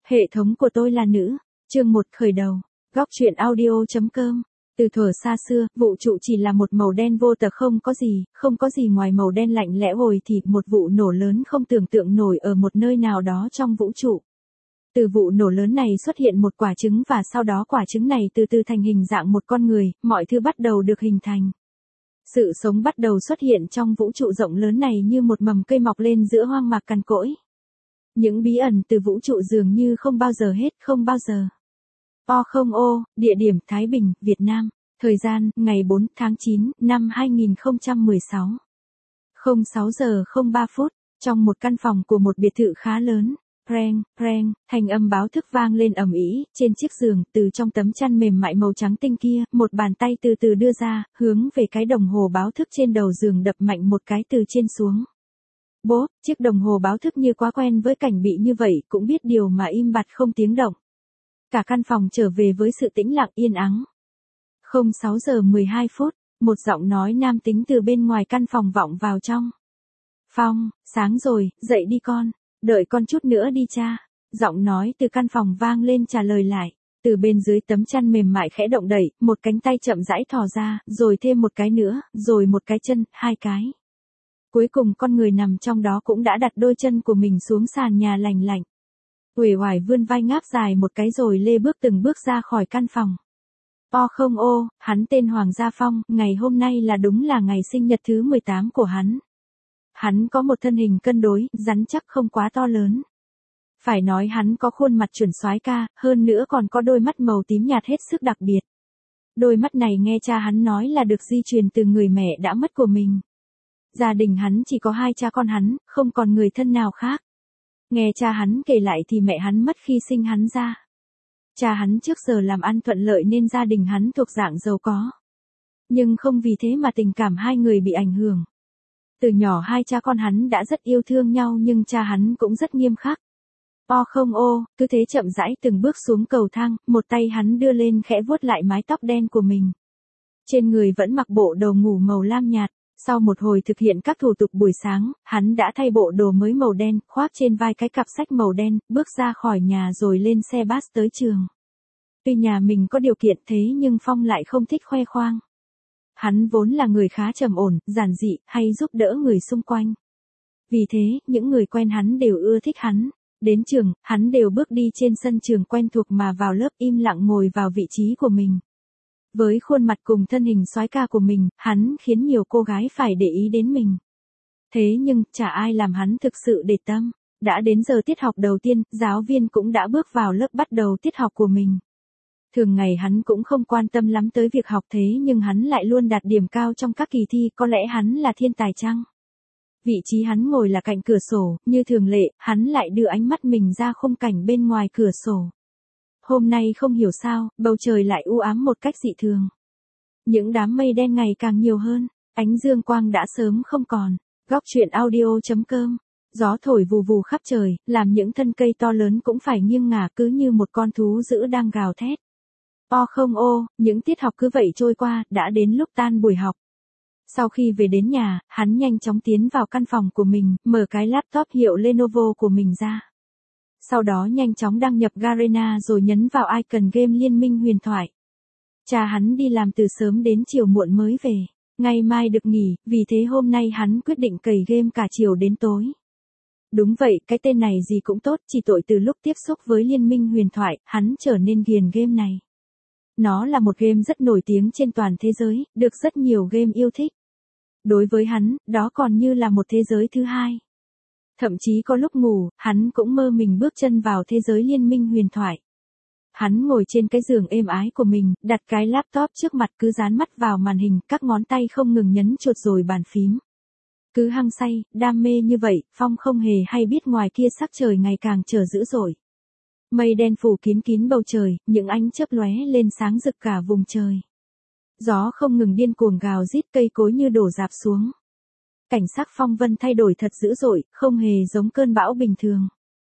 Hệ thống của tôi là nữ. Chương 1 khởi đầu. Góc truyện audio.com. Từ thuở xa xưa, vũ trụ chỉ là một màu đen vô tờ, không có gì ngoài màu đen lạnh lẽo hồi thì một vụ nổ lớn không tưởng tượng nổi ở một nơi nào đó trong vũ trụ. Từ vụ nổ lớn này xuất hiện một quả trứng và sau đó quả trứng này từ từ thành hình dạng một con người, mọi thứ bắt đầu được hình thành. Sự sống bắt đầu xuất hiện trong vũ trụ rộng lớn này như một mầm cây mọc lên giữa hoang mạc cằn cỗi. Những bí ẩn từ vũ trụ dường như không bao giờ hết, không bao giờ. O0O, địa điểm Thái Bình, Việt Nam. Thời gian, ngày 4 tháng 9, năm 2016. 06 giờ 03 phút, trong một căn phòng của một biệt thự khá lớn. Preng, preng, thanh âm báo thức vang lên ầm ĩ, trên chiếc giường, từ trong tấm chăn mềm mại màu trắng tinh kia, một bàn tay từ từ đưa ra, hướng về cái đồng hồ báo thức trên đầu giường đập mạnh một cái từ trên xuống. Bốp, chiếc đồng hồ báo thức như quá quen với cảnh bị như vậy, cũng biết điều mà im bặt không tiếng động. Cả căn phòng trở về với sự tĩnh lặng yên ắng. 06 giờ 12 phút, một giọng nói nam tính từ bên ngoài căn phòng vọng vào trong. Phong, sáng rồi, dậy đi con, đợi con chút nữa đi cha. Giọng nói từ căn phòng vang lên trả lời lại. Từ bên dưới tấm chăn mềm mại khẽ động đẩy, một cánh tay chậm rãi thò ra, rồi thêm một cái nữa, rồi một cái chân, hai cái. Cuối cùng con người nằm trong đó cũng đã đặt đôi chân của mình xuống sàn nhà lành lạnh. Uể oải vươn vai ngáp dài một cái rồi lê bước từng bước ra khỏi căn phòng. O0O, hắn tên Hoàng Gia Phong, ngày hôm nay đúng là ngày sinh nhật thứ 18 của hắn. Hắn có một thân hình cân đối, rắn chắc không quá to lớn. Phải nói hắn có khuôn mặt chuẩn soái ca, hơn nữa còn có đôi mắt màu tím nhạt hết sức đặc biệt. Đôi mắt này nghe cha hắn nói là được di truyền từ người mẹ đã mất của mình. Gia đình hắn chỉ có hai cha con hắn, không còn người thân nào khác. Nghe cha hắn kể lại thì mẹ hắn mất khi sinh hắn ra. Cha hắn trước giờ làm ăn thuận lợi nên gia đình hắn thuộc dạng giàu có. Nhưng không vì thế mà tình cảm hai người bị ảnh hưởng. Từ nhỏ hai cha con hắn đã rất yêu thương nhau nhưng cha hắn cũng rất nghiêm khắc. O0O, cứ thế chậm rãi từng bước xuống cầu thang, một tay hắn đưa lên khẽ vuốt lại mái tóc đen của mình. Trên người vẫn mặc bộ đồ ngủ màu lam nhạt. Sau một hồi thực hiện các thủ tục buổi sáng, hắn đã thay bộ đồ mới màu đen, khoác trên vai cái cặp sách màu đen, bước ra khỏi nhà rồi lên xe bus tới trường. Tuy nhà mình có điều kiện thế nhưng Phong lại không thích khoe khoang. Hắn vốn là người khá trầm ổn, giản dị, hay giúp đỡ người xung quanh. Vì thế, những người quen hắn đều ưa thích hắn. Đến trường, hắn đều bước đi trên sân trường quen thuộc mà vào lớp im lặng ngồi vào vị trí của mình. Với khuôn mặt cùng thân hình soái ca của mình, hắn khiến nhiều cô gái phải để ý đến mình. Thế nhưng, chả ai làm hắn thực sự để tâm. Đã đến giờ tiết học đầu tiên, giáo viên cũng đã bước vào lớp bắt đầu tiết học của mình. Thường ngày hắn cũng không quan tâm lắm tới việc học thế nhưng hắn lại luôn đạt điểm cao trong các kỳ thi, có lẽ hắn là thiên tài chăng? Vị trí hắn ngồi là cạnh cửa sổ, như thường lệ, hắn lại đưa ánh mắt mình ra khung cảnh bên ngoài cửa sổ. Hôm nay không hiểu sao, bầu trời lại u ám một cách dị thường. Những đám mây đen ngày càng nhiều hơn, ánh dương quang đã sớm không còn. Góc truyện audio.com. Gió thổi vù vù khắp trời, làm những thân cây to lớn cũng phải nghiêng ngả cứ như một con thú dữ đang gào thét. O0O, những tiết học cứ vậy trôi qua, đã đến lúc tan buổi học. Sau khi về đến nhà, hắn nhanh chóng tiến vào căn phòng của mình, mở cái laptop hiệu Lenovo của mình ra. Sau đó nhanh chóng đăng nhập Garena rồi nhấn vào icon game Liên minh huyền thoại. Cha hắn đi làm từ sớm đến chiều muộn mới về. Ngày mai được nghỉ, vì thế hôm nay hắn quyết định cày game cả chiều đến tối. Đúng vậy, cái tên này gì cũng tốt, chỉ tội từ lúc tiếp xúc với Liên minh huyền thoại, hắn trở nên ghiền game này. Nó là một game rất nổi tiếng trên toàn thế giới, được rất nhiều game yêu thích. Đối với hắn, đó còn như là một thế giới thứ hai. Thậm chí có lúc ngủ, hắn cũng mơ mình bước chân vào thế giới Liên minh huyền thoại. Hắn ngồi trên cái giường êm ái của mình, đặt cái laptop trước mặt cứ dán mắt vào màn hình, các ngón tay không ngừng nhấn chuột rồi bàn phím. Cứ hăng say, đam mê như vậy, Phong không hề hay biết ngoài kia sắc trời ngày càng trở dữ dội. Mây đen phủ kín bầu trời, những ánh chớp lóe lên sáng rực cả vùng trời. Gió không ngừng điên cuồng gào rít, cây cối như đổ rạp xuống. Cảnh sắc phong vân thay đổi thật dữ dội, không hề giống cơn bão bình thường.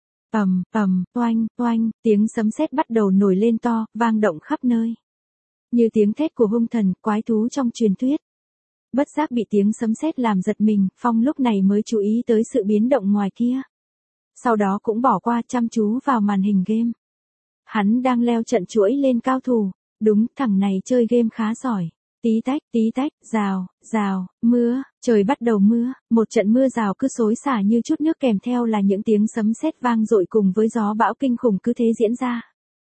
Oanh, oanh, tiếng sấm sét bắt đầu nổi lên to, vang động khắp nơi. Như tiếng thét của hung thần, quái thú trong truyền thuyết. Bất giác bị tiếng sấm sét làm giật mình, Phong lúc này mới chú ý tới sự biến động ngoài kia. Sau đó cũng bỏ qua chăm chú vào màn hình game. Hắn đang leo trận chuỗi lên cao thủ. Đúng, thằng này chơi game khá giỏi. Tí tách, rào, rào, mưa, trời bắt đầu mưa, một trận mưa rào cứ xối xả như chút nước kèm theo là những tiếng sấm sét vang dội cùng với gió bão kinh khủng cứ thế diễn ra.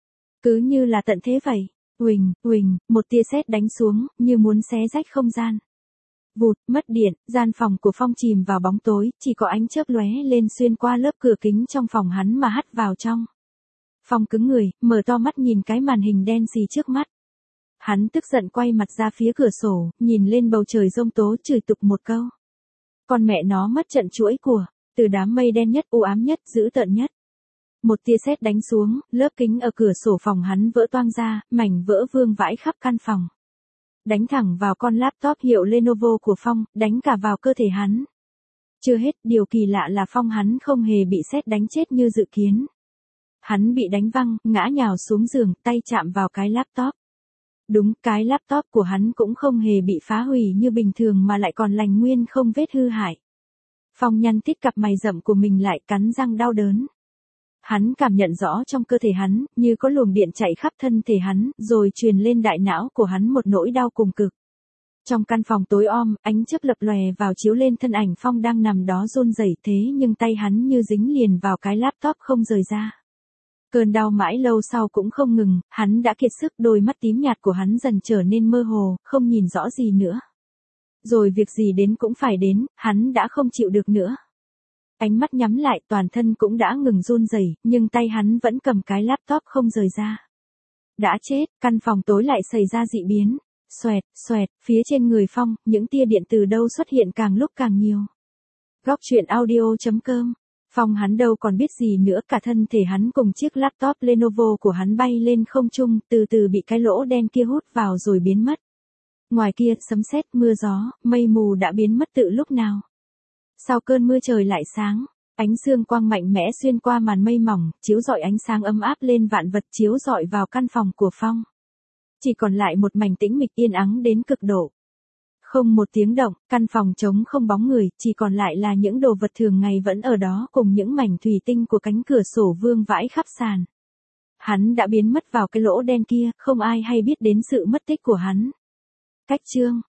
Cứ như là tận thế vậy. Uỳnh, uỳnh, một tia sét đánh xuống, như muốn xé rách không gian. Vụt, mất điện, gian phòng của Phong chìm vào bóng tối, chỉ có ánh chớp lóe lên xuyên qua lớp cửa kính trong phòng hắn mà hắt vào trong. Phong cứng người, mở to mắt nhìn cái màn hình đen xì trước mắt. Hắn tức giận quay mặt ra phía cửa sổ, nhìn lên bầu trời giông tố chửi tục một câu. Con mẹ nó mất trận chuỗi của, từ đám mây đen nhất u ám nhất dữ tợn nhất. Một tia sét đánh xuống, lớp kính ở cửa sổ phòng hắn vỡ toang ra, mảnh vỡ vương vãi khắp căn phòng. Đánh thẳng vào con laptop hiệu Lenovo của Phong, đánh cả vào cơ thể hắn. Chưa hết, điều kỳ lạ là Phong hắn không hề bị sét đánh chết như dự kiến. Hắn bị đánh văng, ngã nhào xuống giường, tay chạm vào cái laptop. Đúng, cái laptop của hắn cũng không hề bị phá hủy như bình thường mà lại còn lành nguyên không vết hư hại. Phong nhăn tít cặp mày rậm của mình lại, cắn răng đau đớn. Hắn cảm nhận rõ trong cơ thể hắn, như có luồng điện chạy khắp thân thể hắn, rồi truyền lên đại não của hắn một nỗi đau cùng cực. Trong căn phòng tối om, ánh chớp lập lòe vào chiếu lên thân ảnh Phong đang nằm đó run rẩy thế nhưng tay hắn như dính liền vào cái laptop không rời ra. Cơn đau mãi lâu sau cũng không ngừng, hắn đã kiệt sức, đôi mắt tím nhạt của hắn dần trở nên mơ hồ, không nhìn rõ gì nữa. Rồi việc gì đến cũng phải đến, hắn đã không chịu được nữa. Ánh mắt nhắm lại, toàn thân cũng đã ngừng run rẩy, nhưng tay hắn vẫn cầm cái laptop không rời ra. Đã chết, căn phòng tối lại xảy ra dị biến. Xoẹt, xoẹt, phía trên người Phong, những tia điện từ đâu xuất hiện càng lúc càng nhiều. Góc truyện audio.com. Phong hắn đâu còn biết gì nữa, cả thân thể hắn cùng chiếc laptop Lenovo của hắn bay lên không trung, từ từ bị cái lỗ đen kia hút vào rồi biến mất. Ngoài kia, sấm sét, mưa gió, mây mù đã biến mất từ lúc nào. Sau cơn mưa trời lại sáng, ánh dương quang mạnh mẽ xuyên qua màn mây mỏng, chiếu rọi ánh sáng ấm áp lên vạn vật, chiếu rọi vào căn phòng của Phong. Chỉ còn lại một mảnh tĩnh mịch yên ắng đến cực độ. Không một tiếng động, căn phòng trống không bóng người, chỉ còn lại là những đồ vật thường ngày vẫn ở đó cùng những mảnh thủy tinh của cánh cửa sổ vương vãi khắp sàn. Hắn đã biến mất vào cái lỗ đen kia, không ai hay biết đến sự mất tích của hắn. Cách chương